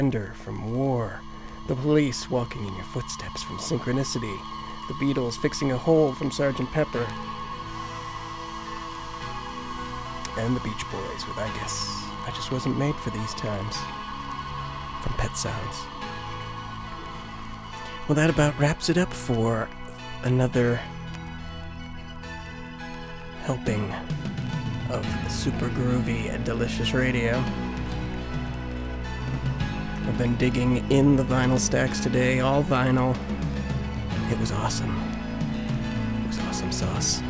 surrender from war, the police walking in your footsteps from synchronicity, the Beatles fixing a hole from Sgt. Pepper, and the Beach Boys with I Guess I Just Wasn't Made for These Times from Pet Sounds. Well, that about wraps it up for another helping of super groovy and delicious radio. I've been digging in the vinyl stacks today, all vinyl. It was awesome. It was awesome sauce.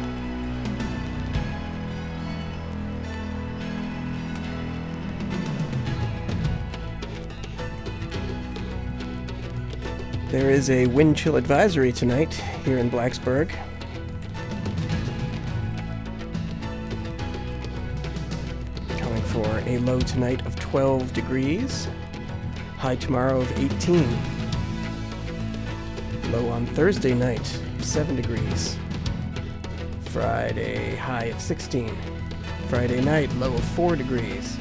There is a wind chill advisory tonight here in Blacksburg. Calling for a low tonight of 12 degrees, high tomorrow of 18. Low on Thursday night, 7 degrees. Friday, high of 16. Friday night, low of 4 degrees.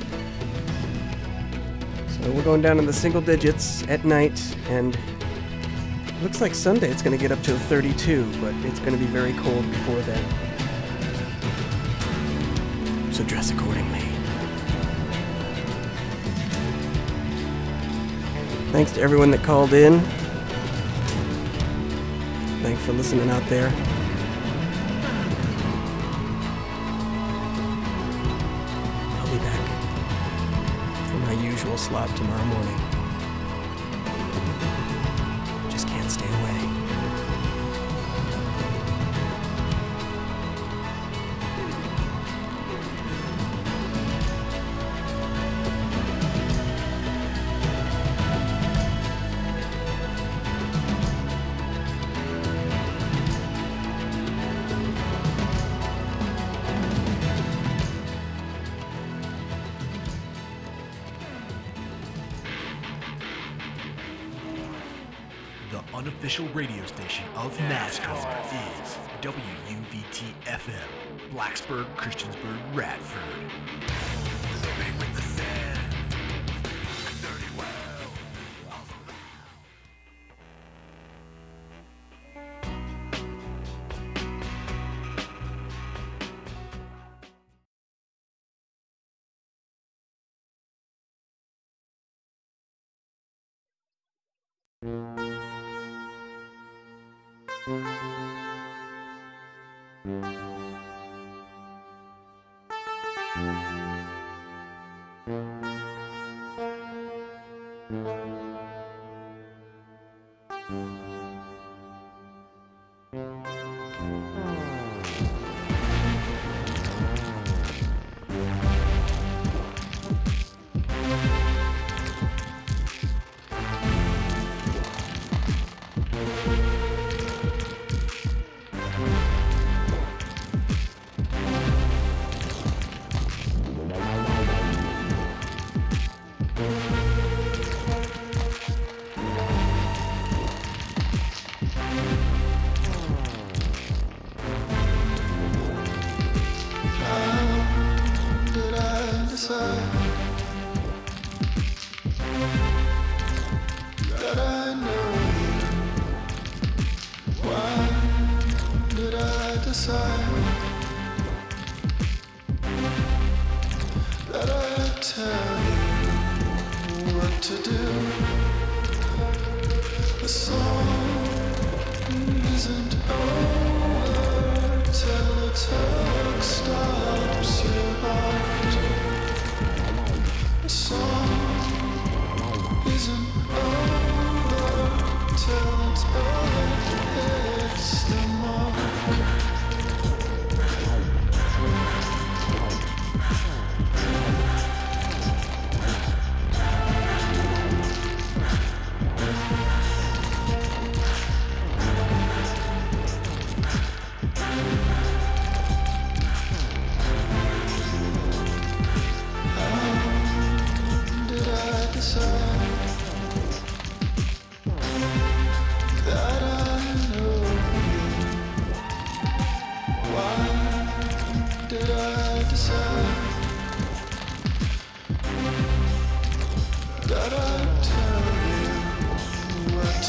So we're going down in the single digits at night, and looks like Sunday it's going to get up to 32, but it's going to be very cold before then. So dress accordingly. Thanks to everyone that called in. Thanks for listening out there. I'll be back for my usual slot tomorrow morning. Just can't stay away. Unofficial radio station of NASCAR is WUVT-FM, Blacksburg, Christiansburg, Radford. Living with the sand, dirty well, all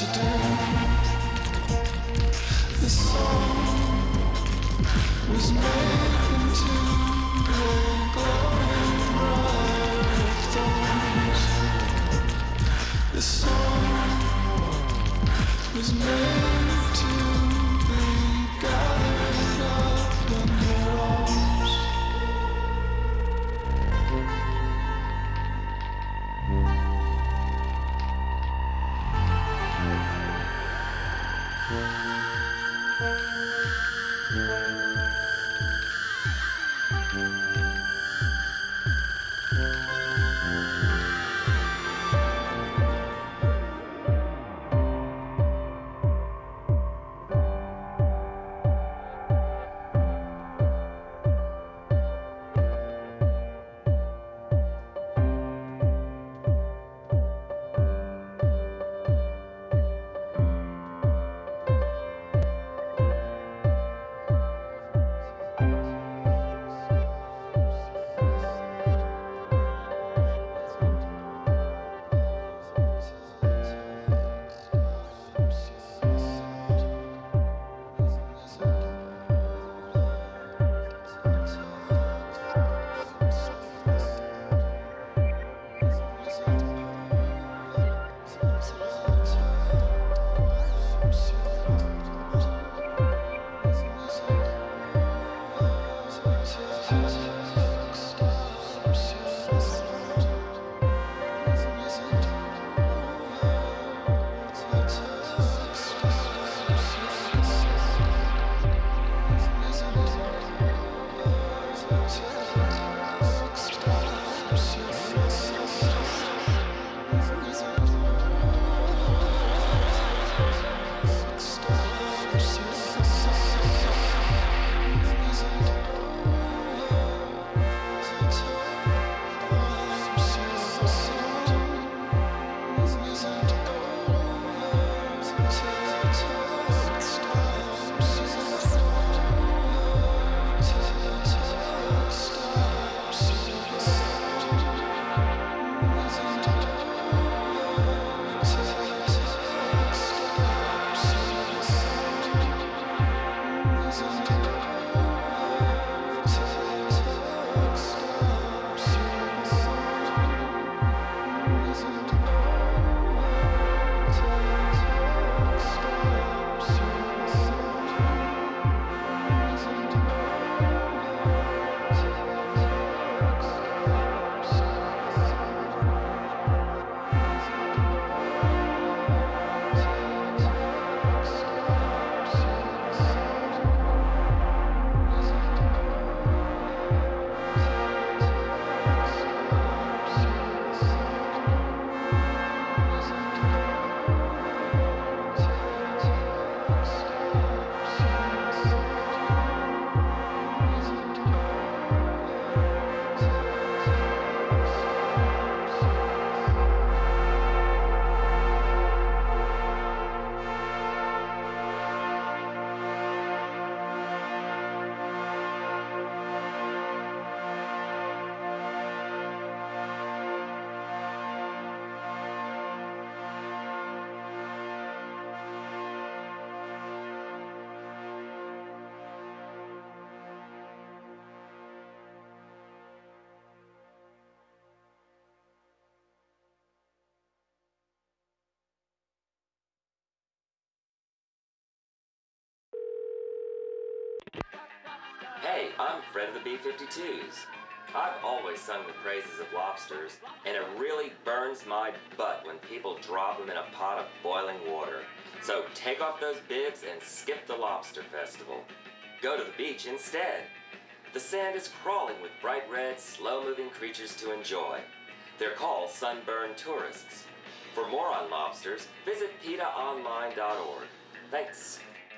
Hey, I'm Fred of the B-52s. I've always sung the praises of lobsters, and it really burns my butt when people drop them in a pot of boiling water. So take off those bibs and skip the lobster festival. Go to the beach instead. The sand is crawling with bright red, slow-moving creatures to enjoy. They're called sunburned tourists. For more on lobsters, visit PETAonline.org. Thanks.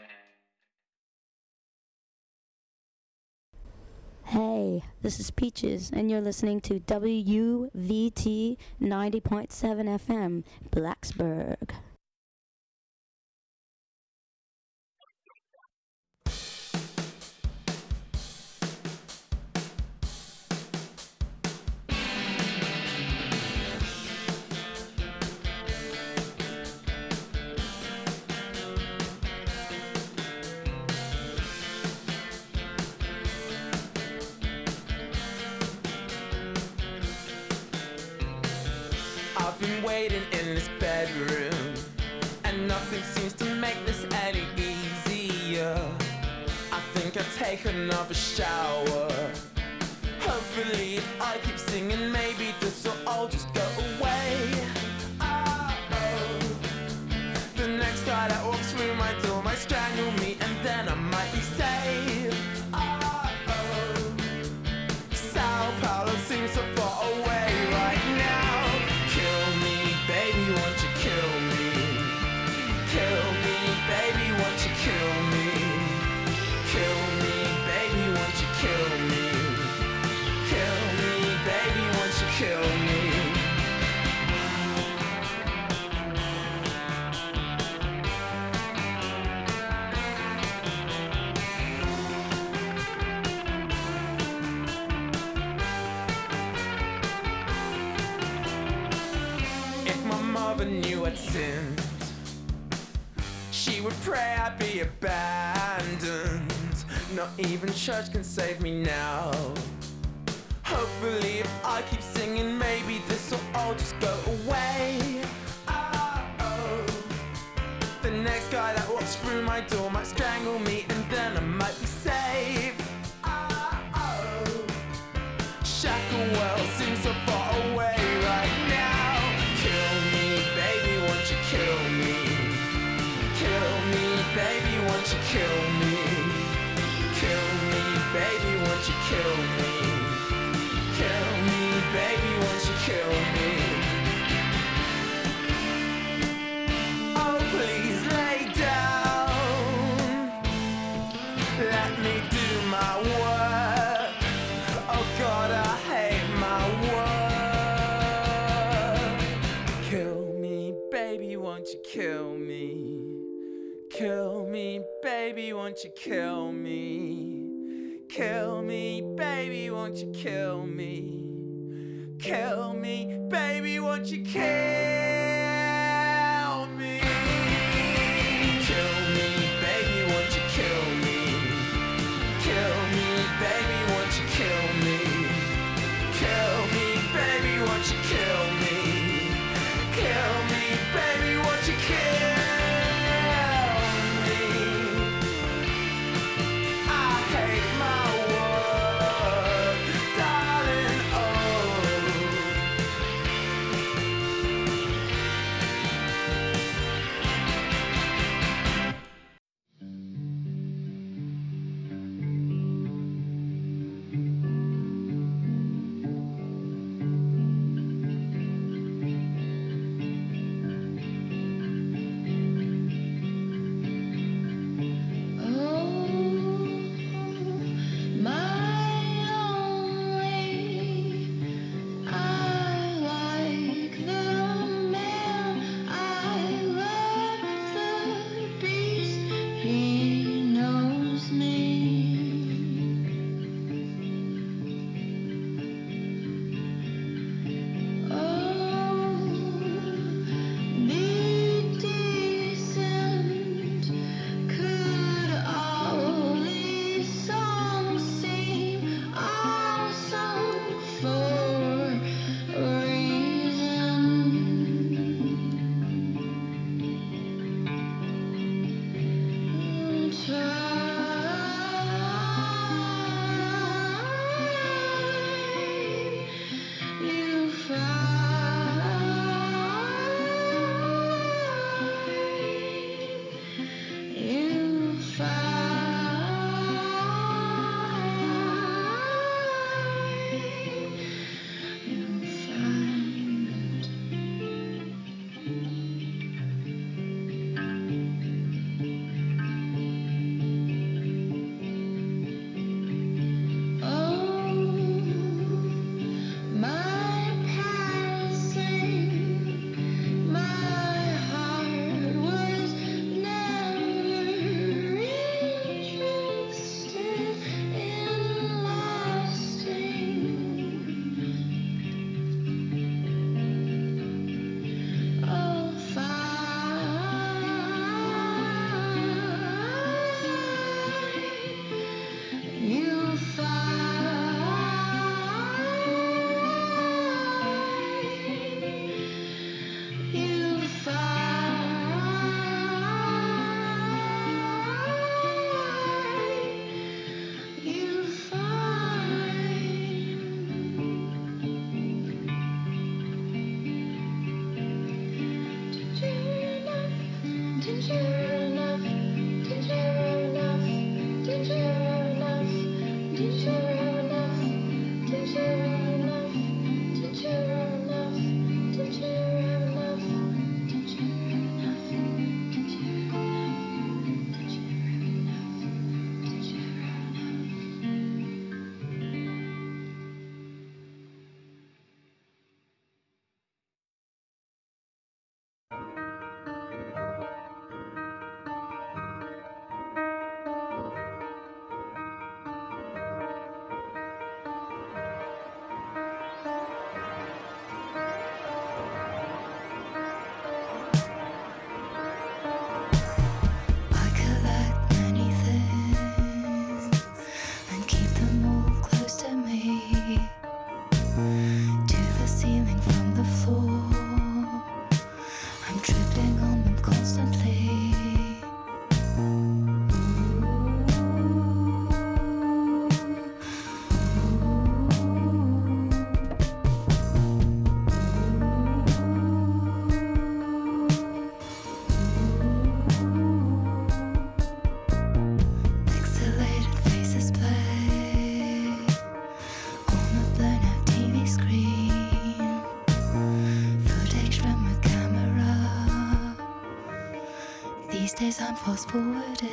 Hey, this is Peaches, and you're listening to WUVT 90.7 FM, Blacksburg. waiting in this bedroom, and nothing seems to make this any easier. I think I'll take another shower. Hopefully if I keep singing, maybe this will all just go away. Oh, the next guy that walks through my door might strangle me, and then I might be saved. Sao Paulo seems so far away right now. Kill me, baby, won't you kill me? Kill me, baby, won't you kill me? Kill me, baby, won't you kill me? Kill me, baby, won't you kill me? Mother knew I'd sinned, she would pray I'd be abandoned. Not even church can save me now. Hopefully if I keep singing, maybe this will all just go away. Oh, the next guy that walks through my door might strangle me, and then I might be saved. Shacklewell seems so far away right now. Kill me, baby, won't you kill me? Kill me, baby, won't you kill me? Kill me, baby, won't you kill me? Kill me, baby, won't you kill me? Oh, please lay down, let me do my work. Oh God, I hate my work. Kill me, baby, won't you kill me? Kill me, baby, won't you kill me? Kill me, baby, won't you kill me? Kill me, baby, won't you kill me? Kill me, baby, won't you kill me? Kill me, baby, won't you kill me? Kill me, baby, won't you kill me? Kill me, baby, won't you kill me? I hate my work, darling, oh. I'm fast forwarding.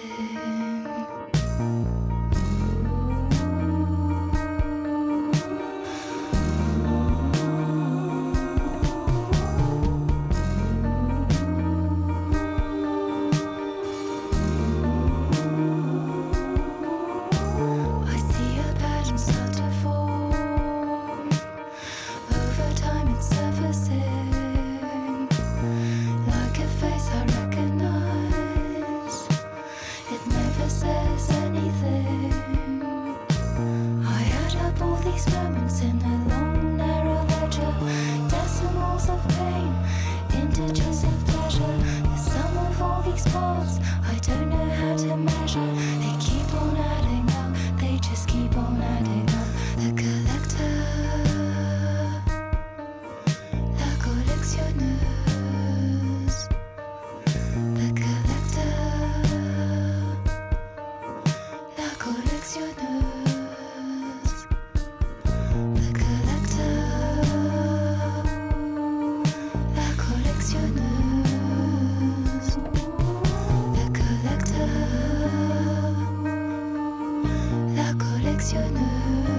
Collectionneuse.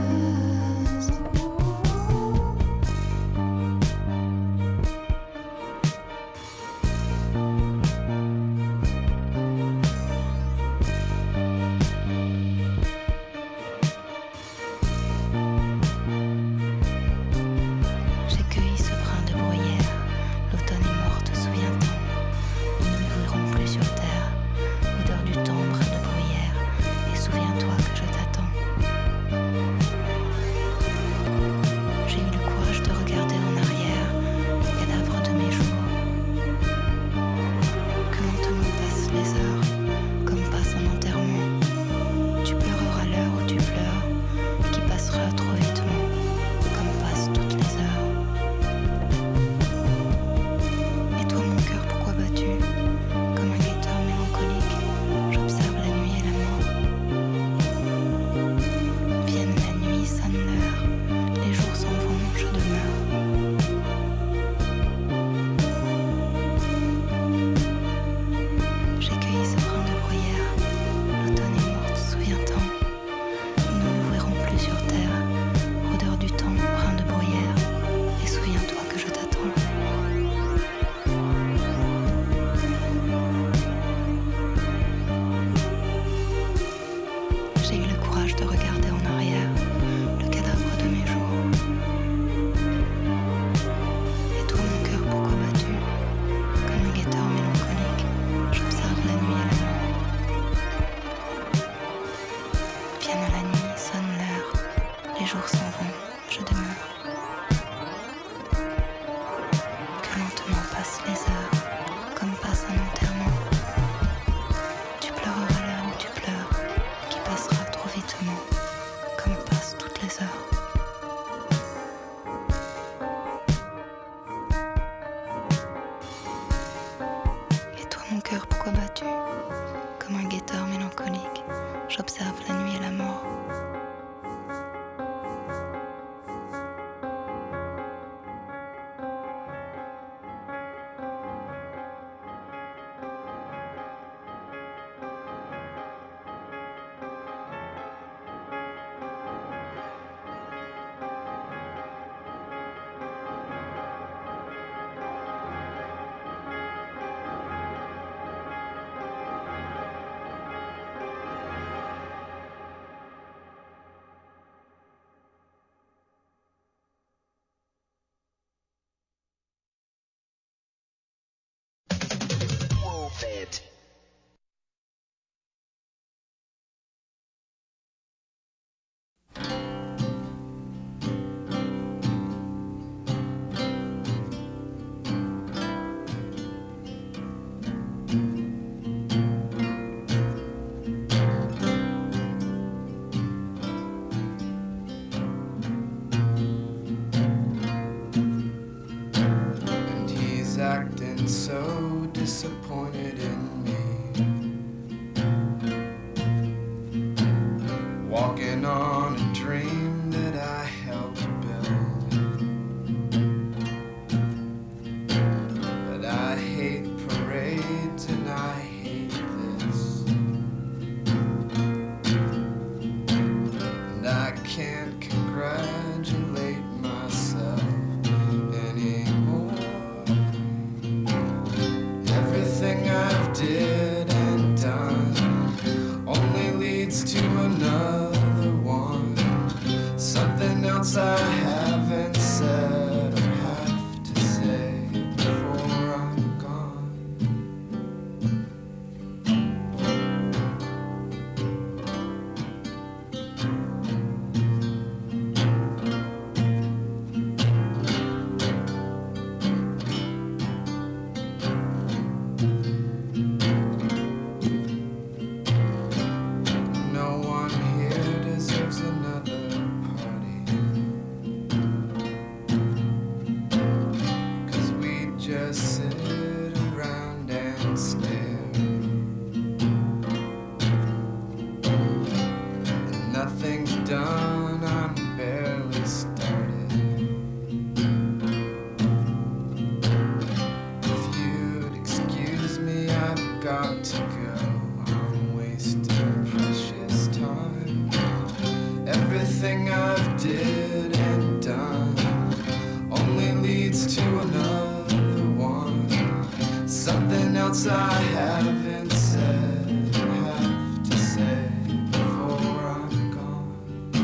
cœur pourquoi battu. Comme un guetteur mélancolique, j'observe la nuit et la mort. Acting so disappointed in me, walking on a dream that I helped build. But I hate parades and I hate this, and I can't congratulate myself anymore. Everything I've did and done only leads to another one. Something else I haven't said or have to say before I'm gone. Just sit around and stare, and nothing's done, I'm barely started. If you'd excuse me, I've got to go, I'm wasting precious time. Everything I've did and done only leads to another. Something else I haven't said, have to say before I'm gone.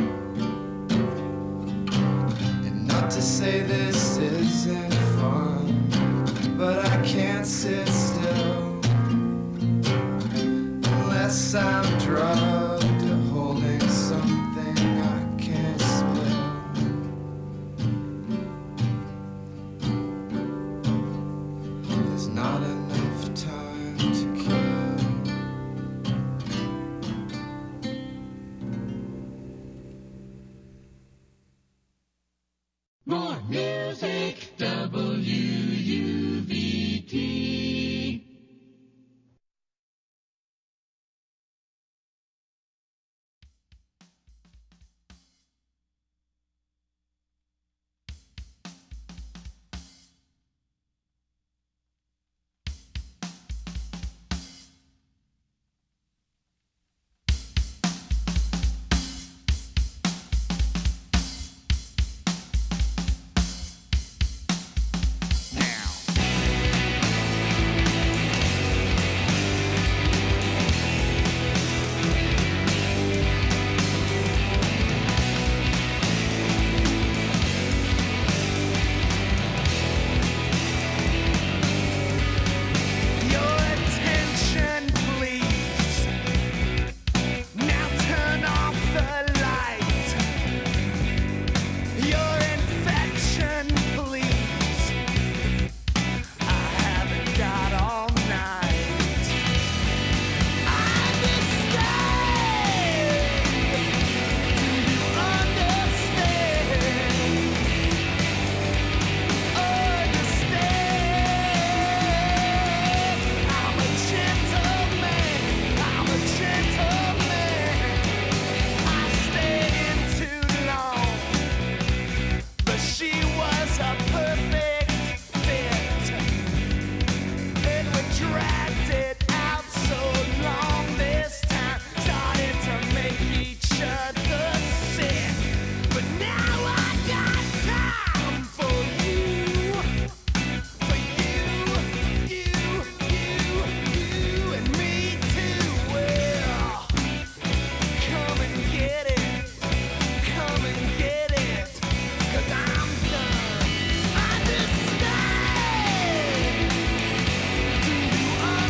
And not to say this isn't fun, but I can't sit still unless I'm drugged or holding something I can't spill. There's not enough time to kill. More music, WUVT. dragged it out so long this time, started to make each other sick. But now I got time for you, you and me too. Well, come and get it, come and get it, 'cause I'm done. Understand? Do you understand?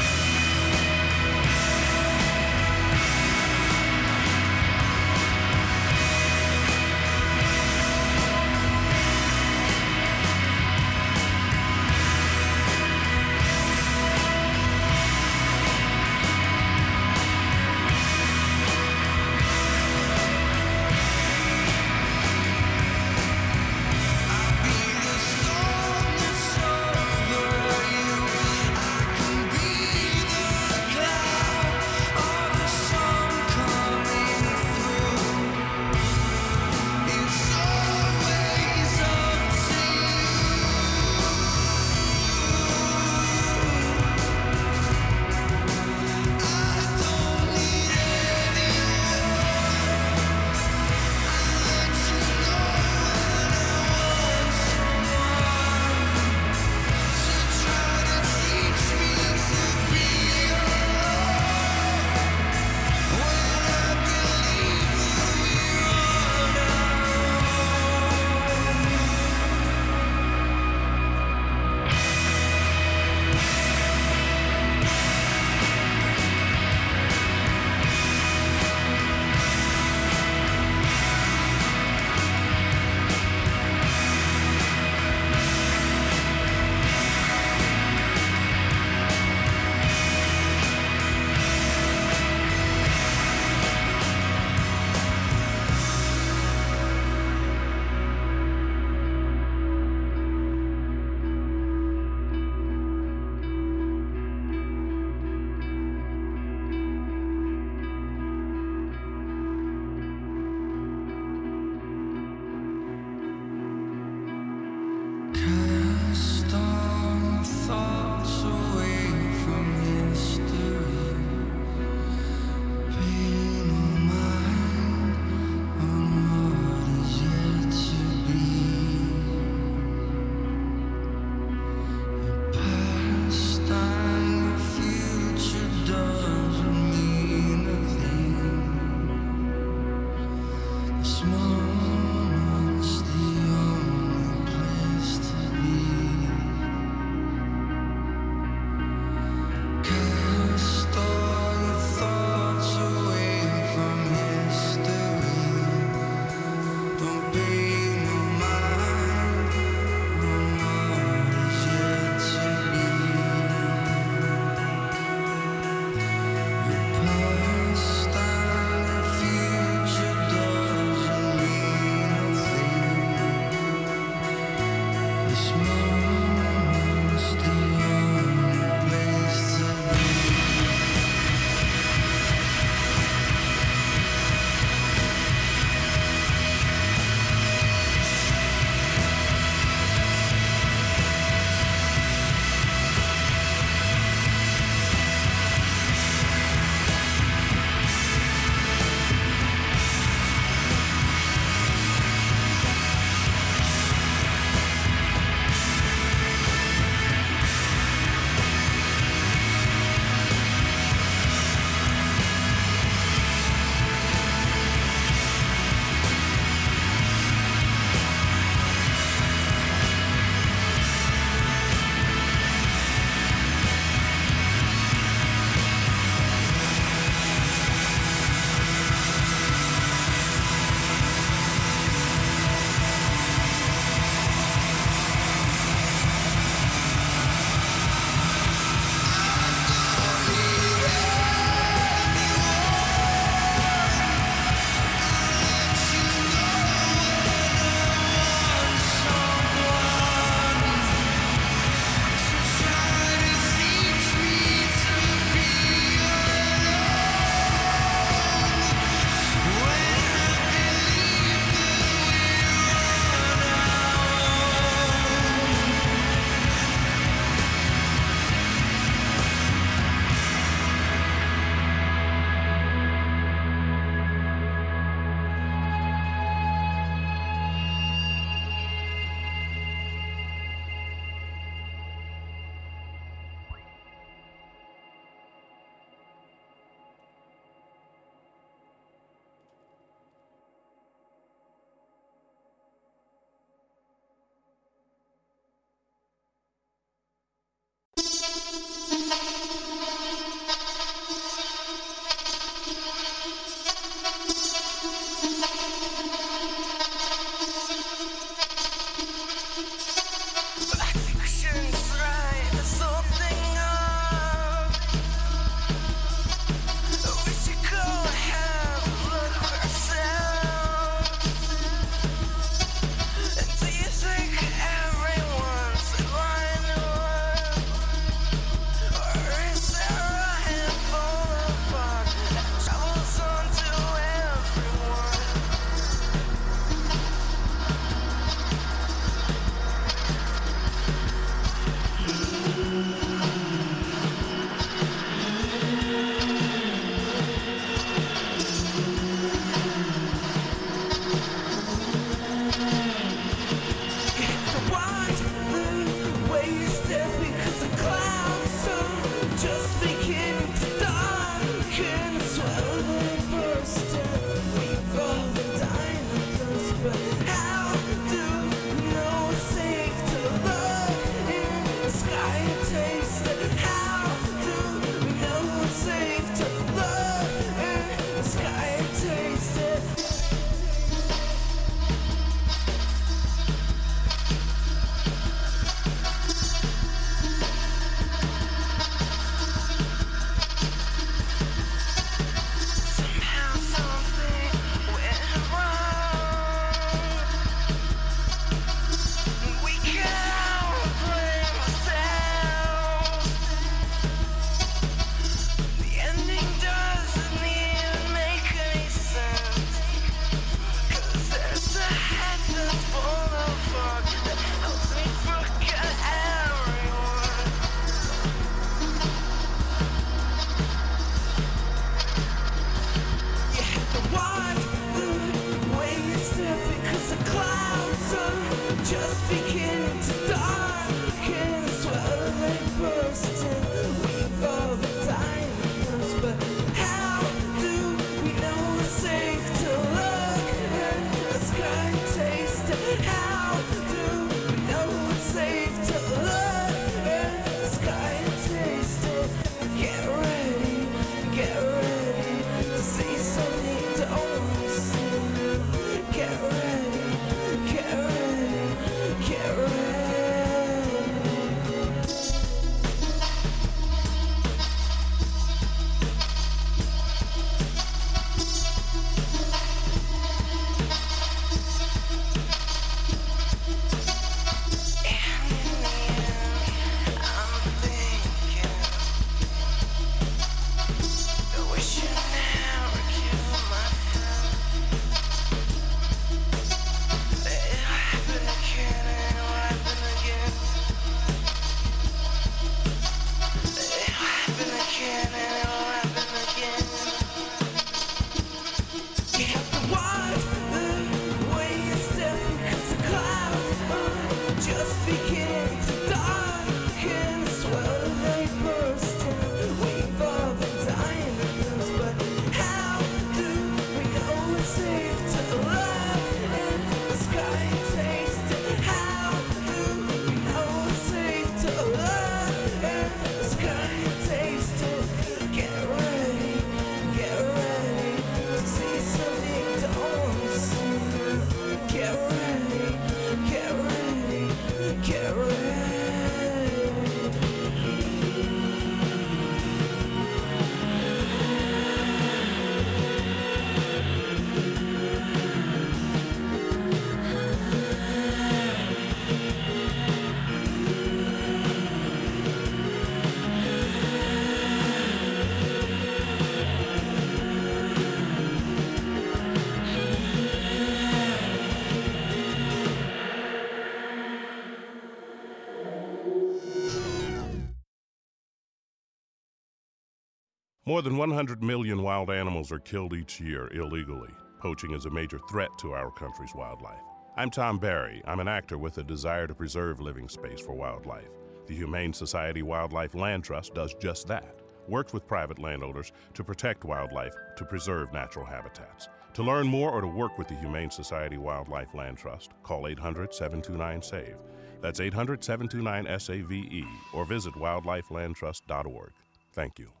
More than 100 million wild animals are killed each year illegally. Poaching is a major threat to our country's wildlife. I'm Tom Barry. I'm an actor with a desire to preserve living space for wildlife. The Humane Society Wildlife Land Trust does just that. Works with private landowners to protect wildlife, to preserve natural habitats. To learn more or to work with the Humane Society Wildlife Land Trust, call 800-729-SAVE. That's 800-729-SAVE, or visit wildlifelandtrust.org. Thank you.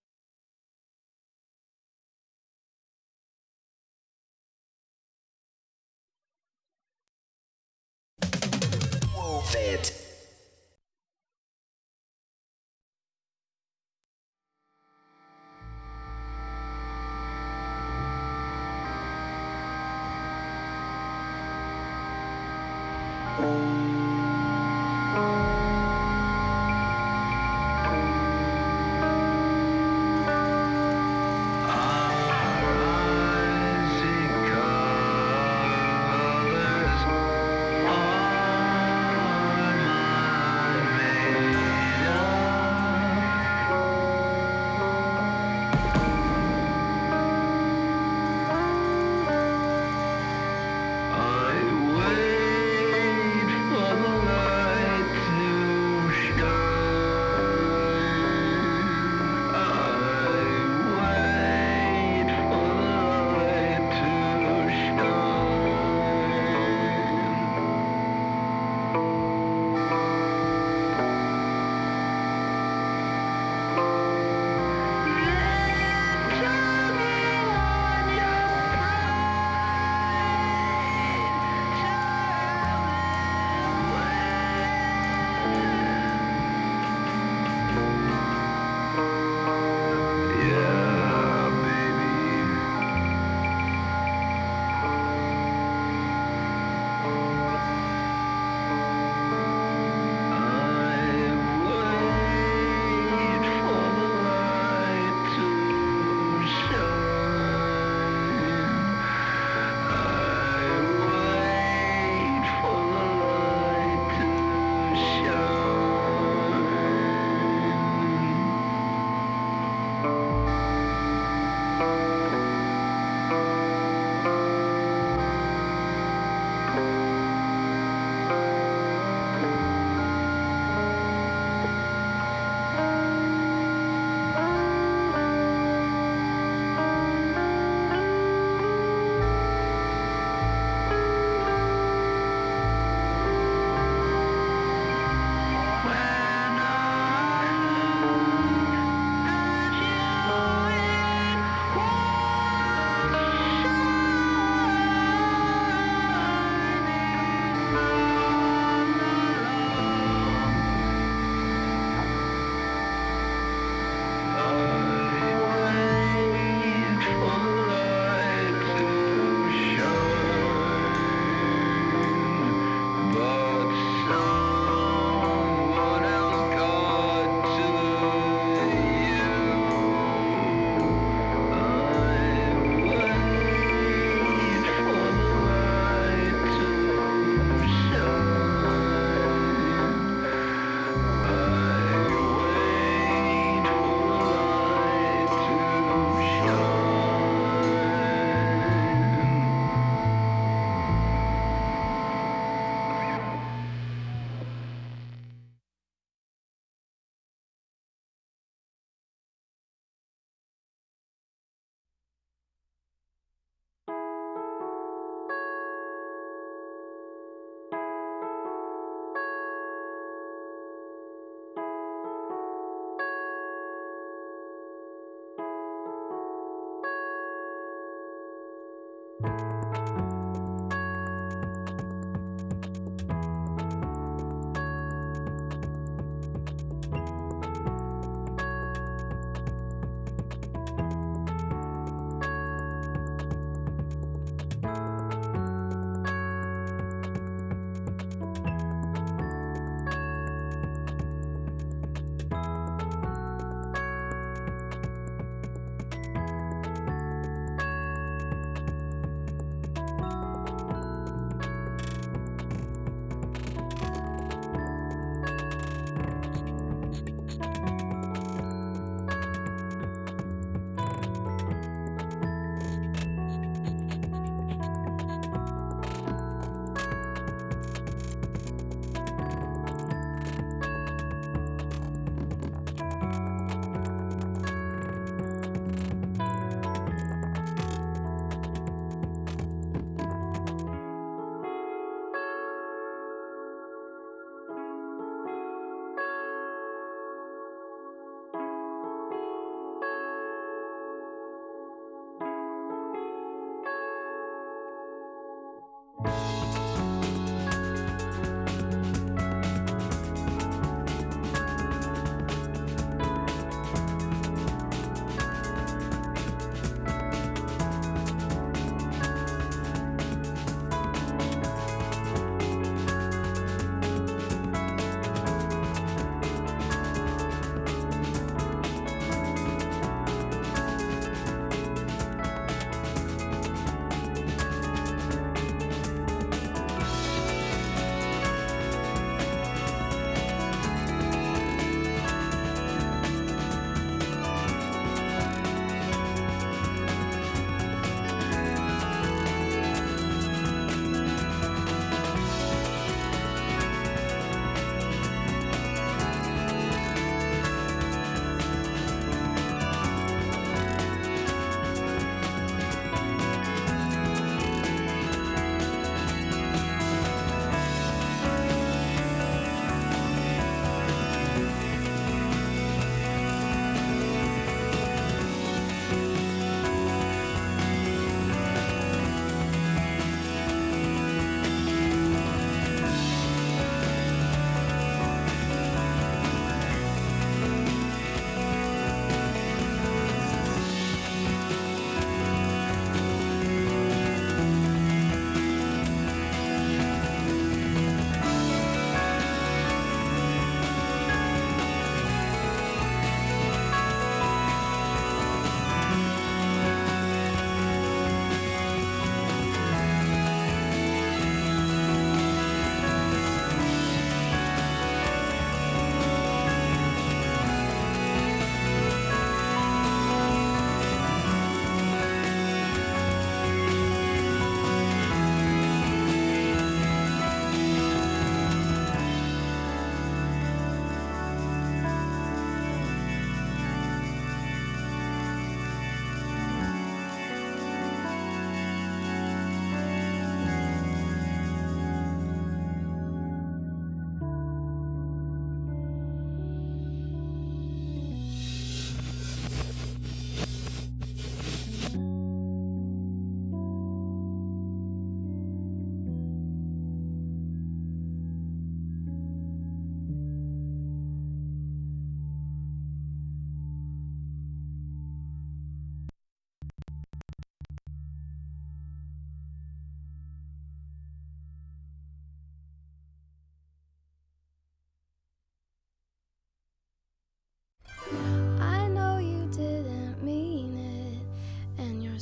Move it.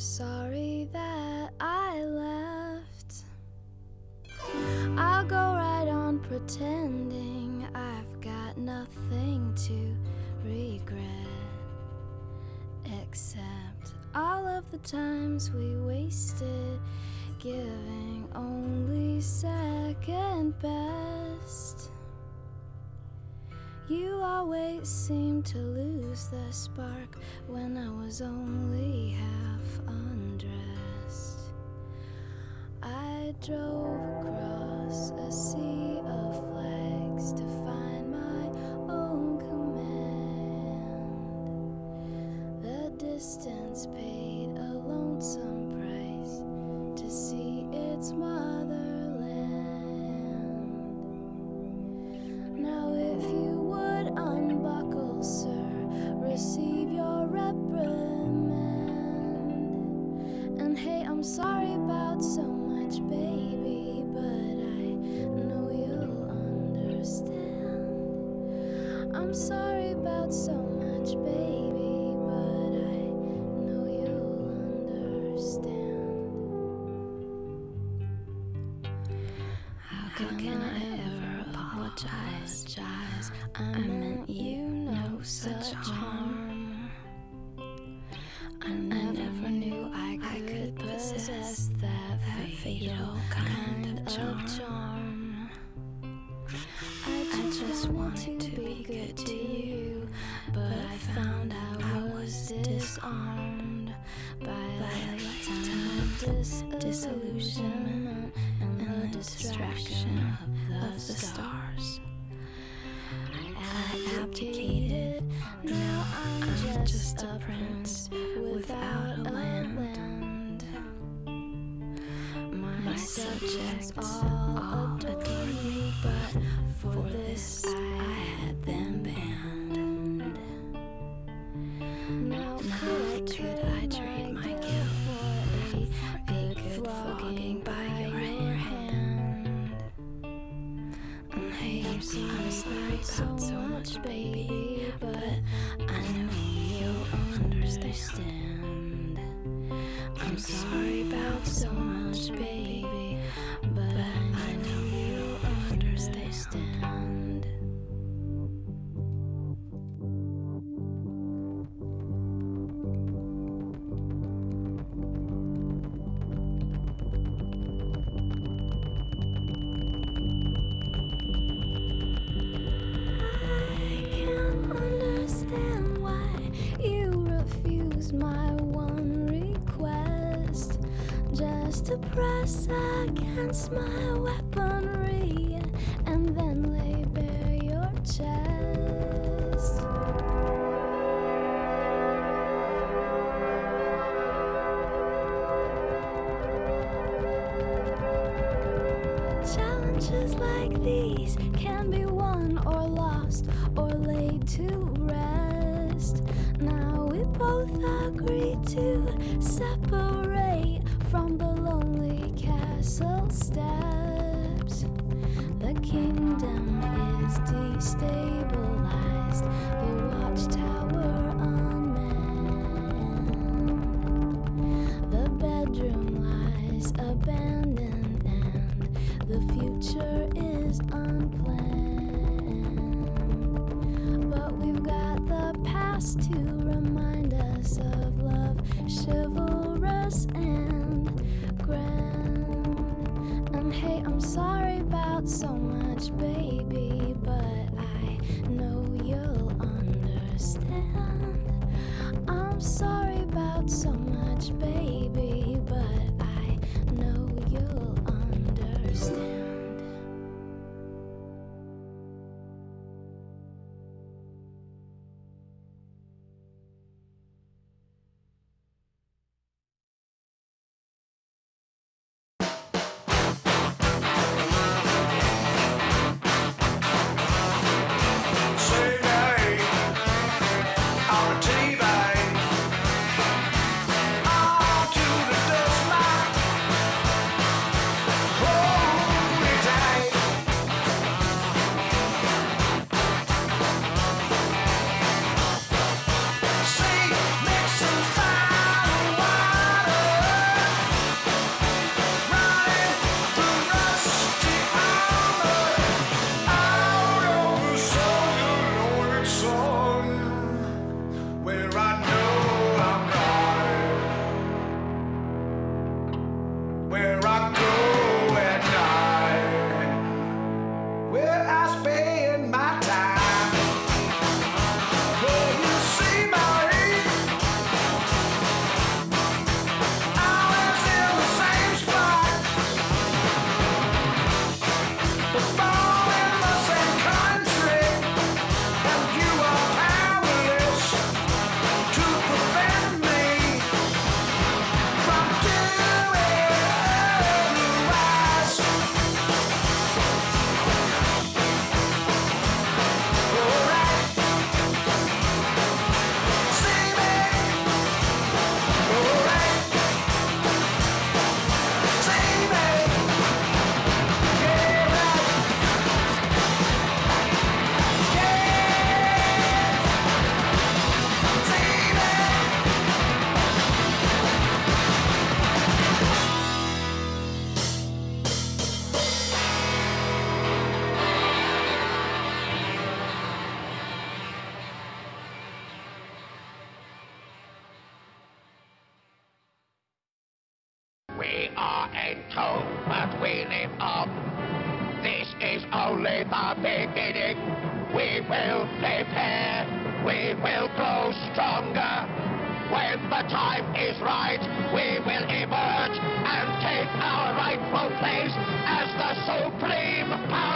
sorry that I left. I'll go right on pretending I've got nothing to regret, except all of the times we wasted giving only second best. You always seemed to lose the spark when I was only half undressed. I drove across a sea of flags to find my own command. The distance paid a lonesome price to see its motherland. Now if you would unbuckle, sir, receive your reprimand. And hey, I'm sorry about so much, baby, but I know you'll understand. I'm sorry about so much, baby, but I know you'll understand. How can I ever apologize? I meant you know such harm. I never knew I could possess that fatal kind of charm. I just wanted to be good to you, but I found I was disarmed by a lifetime of disillusionment and the distraction of the stars. I abdicated, now I'm just a prince without a land. My subjects all adore me, but for this I had them banned. Now could I trade my gift for a good flogging by your hand? And hey, I'm sorry about so much, baby, but I know you'll understand. I'm sorry about so much, baby, but I know you'll understand. My one request, just to press against my weaponry and then lay bare your chest. Challenges like these can be won or lost or laid to rest. Now we both agree to separate from the lonely castle steps. The kingdom is destabilized, the watchtower unmanned. The bedroom lies abandoned and the future is unplanned. But we've got the past to remind us of love, chivalrous and grand. And hey, I'm sorry about so much, baby, but I know you'll understand. I'm sorry about so much, baby, but I know you'll understand. are entombed, but we live on. This is only the beginning. We will prepare, we will grow stronger. When the time is right, we will emerge and take our rightful place as the supreme power.